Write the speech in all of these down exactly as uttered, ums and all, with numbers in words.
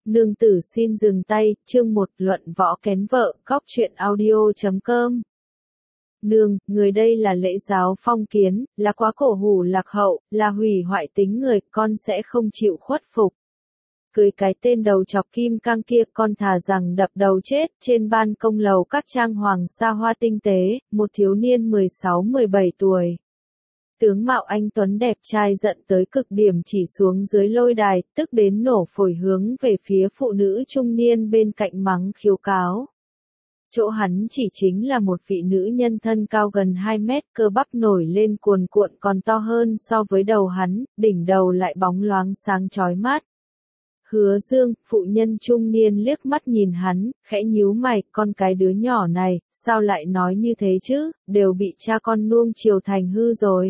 Nương tử xin dừng tay, chương một luận võ kén vợ, cóc truyện audio chấm com. Nương, người đây là lễ giáo phong kiến, là quá cổ hủ lạc hậu, là hủy hoại tính người, con sẽ không chịu khuất phục. Cưới cái tên đầu chọc kim cang kia, con thà rằng đập đầu chết. Trên ban công lầu các trang hoàng xa hoa tinh tế, một thiếu niên mười sáu mười bảy tuổi. Tướng mạo anh tuấn đẹp trai giận tới cực điểm chỉ xuống dưới lôi đài, tức đến nổ phổi hướng về phía phụ nữ trung niên bên cạnh mắng khiếu cáo. Chỗ hắn chỉ chính là một vị nữ nhân thân cao gần hai mét, cơ bắp nổi lên cuồn cuộn còn to hơn so với đầu hắn, đỉnh đầu lại bóng loáng sáng chói mắt. Hứa Dương, phụ nhân trung niên liếc mắt nhìn hắn, khẽ nhíu mày, con cái đứa nhỏ này, sao lại nói như thế chứ, đều bị cha con nuông chiều thành hư rồi.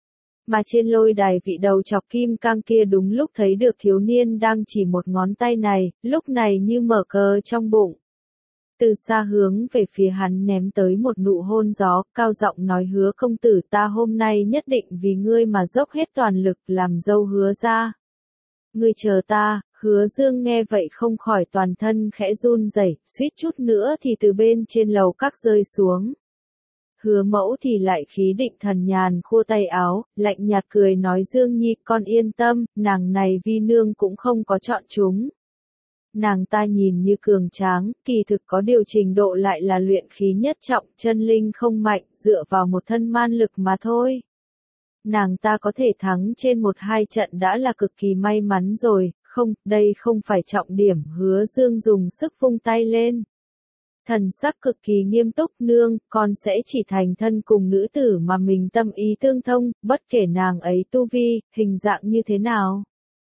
Mà trên lôi đài vị đầu chọc kim cang kia đúng lúc thấy được thiếu niên đang chỉ một ngón tay này, lúc này như mở cờ trong bụng. Từ xa hướng về phía hắn ném tới một nụ hôn gió, cao giọng nói hứa công tử ta hôm nay nhất định vì ngươi mà dốc hết toàn lực làm dâu hứa ra. Ngươi chờ ta, Hứa Dương nghe vậy không khỏi toàn thân khẽ run rẩy, suýt chút nữa thì từ bên trên lầu các rơi xuống. Hứa Mẫu thì lại khí định thần nhàn khua tay áo, lạnh nhạt cười nói Dương Nhi con yên tâm, nàng này vi nương cũng không có chọn chúng. Nàng ta nhìn như cường tráng, kỳ thực có điều trình độ lại là luyện khí nhất trọng, chân linh không mạnh, dựa vào một thân man lực mà thôi. Nàng ta có thể thắng trên một hai trận đã là cực kỳ may mắn rồi, không, đây không phải trọng điểm, Hứa Dương dùng sức vung tay lên. Thần sắc cực kỳ nghiêm túc nương, con sẽ chỉ thành thân cùng nữ tử mà mình tâm ý tương thông, bất kể nàng ấy tu vi, hình dạng như thế nào.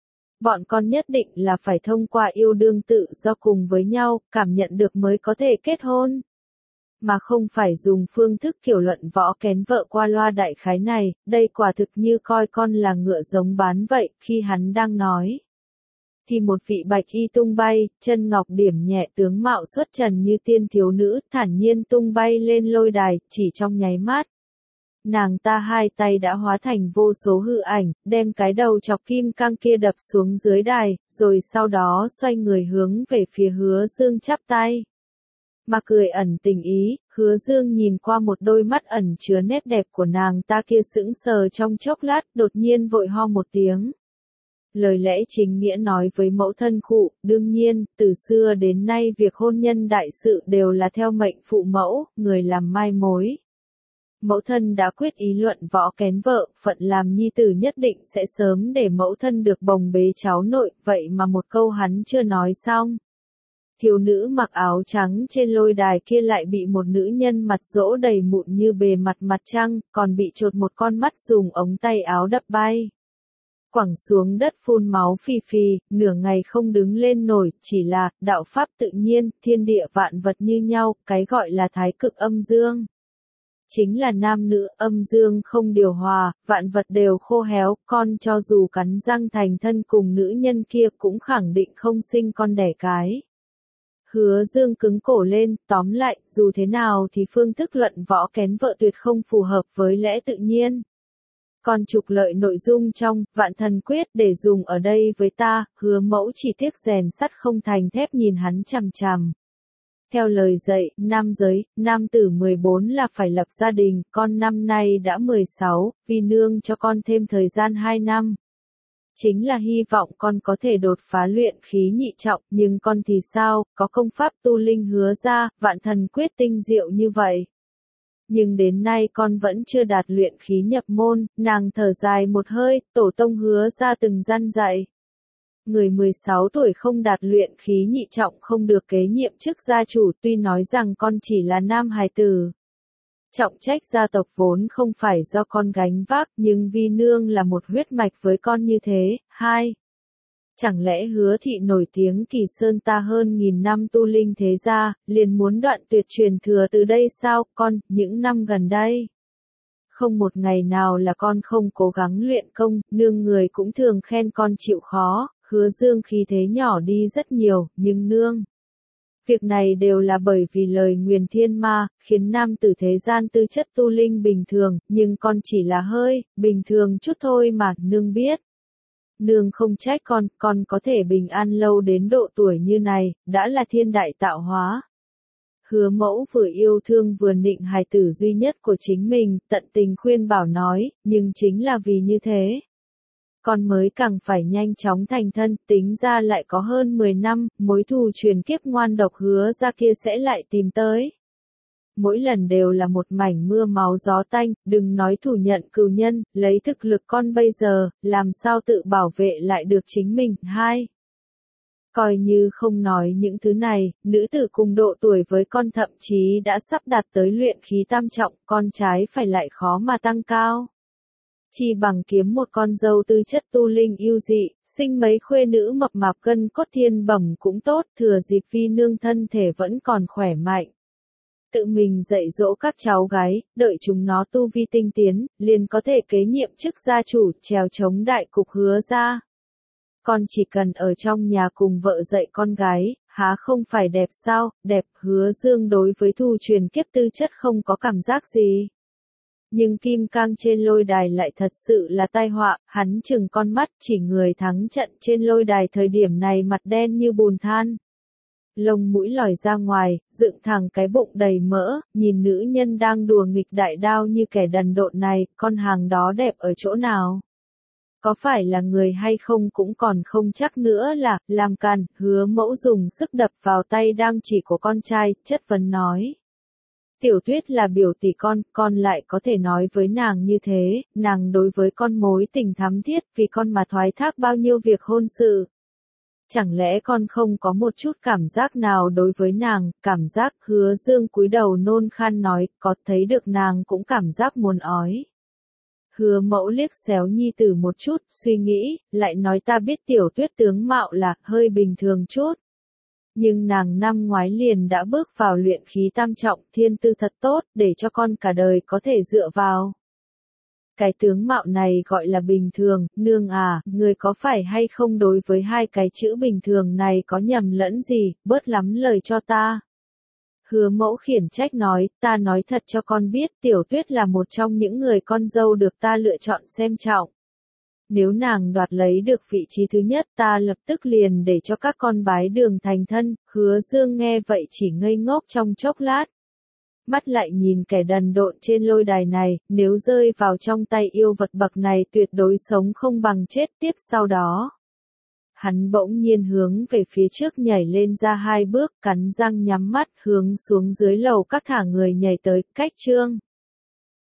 Bọn con nhất định là phải thông qua yêu đương tự do cùng với nhau, cảm nhận được mới có thể kết hôn. Mà không phải dùng phương thức kiểu luận võ kén vợ qua loa đại khái này, đây quả thực như coi con là ngựa giống bán vậy, khi hắn đang nói. Thì một vị bạch y tung bay, chân ngọc điểm nhẹ tướng mạo xuất trần như tiên thiếu nữ, thản nhiên tung bay lên lôi đài, chỉ trong nháy mắt. Nàng ta hai tay đã hóa thành vô số hư ảnh, đem cái đầu chọc kim cang kia đập xuống dưới đài, rồi sau đó xoay người hướng về phía Hứa Dương chắp tay. Mà cười ẩn tình ý, Hứa Dương nhìn qua một đôi mắt ẩn chứa nét đẹp của nàng ta kia sững sờ trong chốc lát, đột nhiên vội ho một tiếng. Lời lẽ chính nghĩa nói với mẫu thân khụ, đương nhiên, từ xưa đến nay việc hôn nhân đại sự đều là theo mệnh phụ mẫu, người làm mai mối. Mẫu thân đã quyết ý luận võ kén vợ, phận làm nhi tử nhất định sẽ sớm để mẫu thân được bồng bế cháu nội, vậy mà một câu hắn chưa nói xong. Thiếu nữ mặc áo trắng trên lôi đài kia lại bị một nữ nhân mặt rỗ đầy mụn như bề mặt mặt trăng, còn bị chột một con mắt dùng ống tay áo đập bay. Quẳng xuống đất phun máu phì phì, nửa ngày không đứng lên nổi, chỉ là, đạo pháp tự nhiên, thiên địa vạn vật như nhau, cái gọi là thái cực âm dương. Chính là nam nữ, âm dương không điều hòa, vạn vật đều khô héo, con cho dù cắn răng thành thân cùng nữ nhân kia cũng khẳng định không sinh con đẻ cái. Hứa Dương cứng cổ lên, tóm lại, dù thế nào thì phương thức luận võ kén vợ tuyệt không phù hợp với lẽ tự nhiên. Còn trục lợi nội dung trong Vạn Thần Quyết để dùng ở đây với ta, Hứa Mẫu chỉ tiếc rèn sắt không thành thép nhìn hắn chằm chằm. Theo lời dạy, nam giới, nam tử mười bốn là phải lập gia đình, con năm nay đã mười sáu, vì nương cho con thêm thời gian hai năm. Chính là hy vọng con có thể đột phá luyện khí nhị trọng, nhưng con thì sao, có công pháp tu linh hứa ra, Vạn Thần Quyết tinh diệu như vậy. Nhưng đến nay con vẫn chưa đạt luyện khí nhập môn, nàng thở dài một hơi, tổ tông hứa ra từng gian dạy. Người mười sáu tuổi không đạt luyện khí nhị trọng không được kế nhiệm chức gia chủ, tuy nói rằng con chỉ là nam hài tử. Trọng trách gia tộc vốn không phải do con gánh vác, nhưng vi nương là một huyết mạch với con như thế. Hai. Chẳng lẽ Hứa thị nổi tiếng Kỳ Sơn ta hơn nghìn năm tu linh thế gia, liền muốn đoạn tuyệt truyền thừa từ đây sao, con, những năm gần đây. Không một ngày nào là con không cố gắng luyện công, nương người cũng thường khen con chịu khó, Hứa Dương khí thế nhỏ đi rất nhiều, nhưng nương. Việc này đều là bởi vì lời nguyền thiên ma, khiến nam tử thế gian tư chất tu linh bình thường, nhưng con chỉ là hơi, bình thường chút thôi mà, nương biết. Nương không trách con, con có thể bình an lâu đến độ tuổi như này, đã là thiên đại tạo hóa. Hứa mẫu vừa yêu thương vừa nịnh hài tử duy nhất của chính mình, tận tình khuyên bảo nói, nhưng chính là vì như thế. Con mới càng phải nhanh chóng thành thân, tính ra lại có hơn mười năm, mối thù truyền kiếp ngoan độc hứa ra kia sẽ lại tìm tới. Mỗi lần đều là một mảnh mưa máu gió tanh, đừng nói thủ nhận cừu nhân, lấy thực lực con bây giờ, làm sao tự bảo vệ lại được chính mình. Hai. Coi như không nói những thứ này, nữ tử cùng độ tuổi với con thậm chí đã sắp đạt tới luyện khí tam trọng, con trái phải lại khó mà tăng cao. Chỉ bằng kiếm một con dâu tư chất tu linh yêu dị, sinh mấy khuê nữ mập mạp cân cốt thiên bẩm cũng tốt, thừa dịp vi nương thân thể vẫn còn khỏe mạnh. Tự mình dạy dỗ các cháu gái, đợi chúng nó tu vi tinh tiến, liền có thể kế nhiệm chức gia chủ, trèo chống đại cục hứa ra. Con chỉ cần ở trong nhà cùng vợ dạy con gái, há không phải đẹp sao, đẹp. Hứa Dương đối với thù truyền kiếp tư chất không có cảm giác gì. Nhưng kim cang trên lôi đài lại thật sự là tai họa, hắn chừng con mắt, chỉ người thắng trận trên lôi đài thời điểm này mặt đen như bùn than. Lông mũi lòi ra ngoài, dựng thẳng cái bụng đầy mỡ, nhìn nữ nhân đang đùa nghịch đại đao như kẻ đần độn này, con hàng đó đẹp ở chỗ nào? Có phải là người hay không cũng còn không chắc nữa là, làm càn. Hứa mẫu dùng sức đập vào tay đang chỉ của con trai, chất vấn nói. Tiểu Tuyết là biểu tỷ con, con lại có thể nói với nàng như thế, nàng đối với con mối tình thắm thiết vì con mà thoái thác bao nhiêu việc hôn sự. Chẳng lẽ con không có một chút cảm giác nào đối với nàng, cảm giác. Hứa Dương cúi đầu nôn khan nói, có thấy được nàng cũng cảm giác muốn ói. Hứa mẫu liếc xéo nhi tử một chút, suy nghĩ, lại nói ta biết Tiểu Tuyết tướng mạo là hơi bình thường chút. Nhưng nàng năm ngoái liền đã bước vào luyện khí tam trọng, thiên tư thật tốt, để cho con cả đời có thể dựa vào. Cái tướng mạo này gọi là bình thường, nương à, người có phải hay không đối với hai cái chữ bình thường này có nhầm lẫn gì, bớt lắm lời cho ta. Hứa mẫu khiển trách nói, ta nói thật cho con biết, Tiểu Tuyết là một trong những người con dâu được ta lựa chọn xem trọng. Nếu nàng đoạt lấy được vị trí thứ nhất, ta lập tức liền để cho các con bái đường thành thân. Hứa Dương nghe vậy chỉ ngây ngốc trong chốc lát. Mắt lại nhìn kẻ đần độn trên lôi đài này, nếu rơi vào trong tay yêu vật bậc này tuyệt đối sống không bằng chết. Tiếp sau đó, hắn bỗng nhiên hướng về phía trước nhảy lên ra hai bước, cắn răng nhắm mắt, hướng xuống dưới lầu các thả người nhảy tới. Cách chương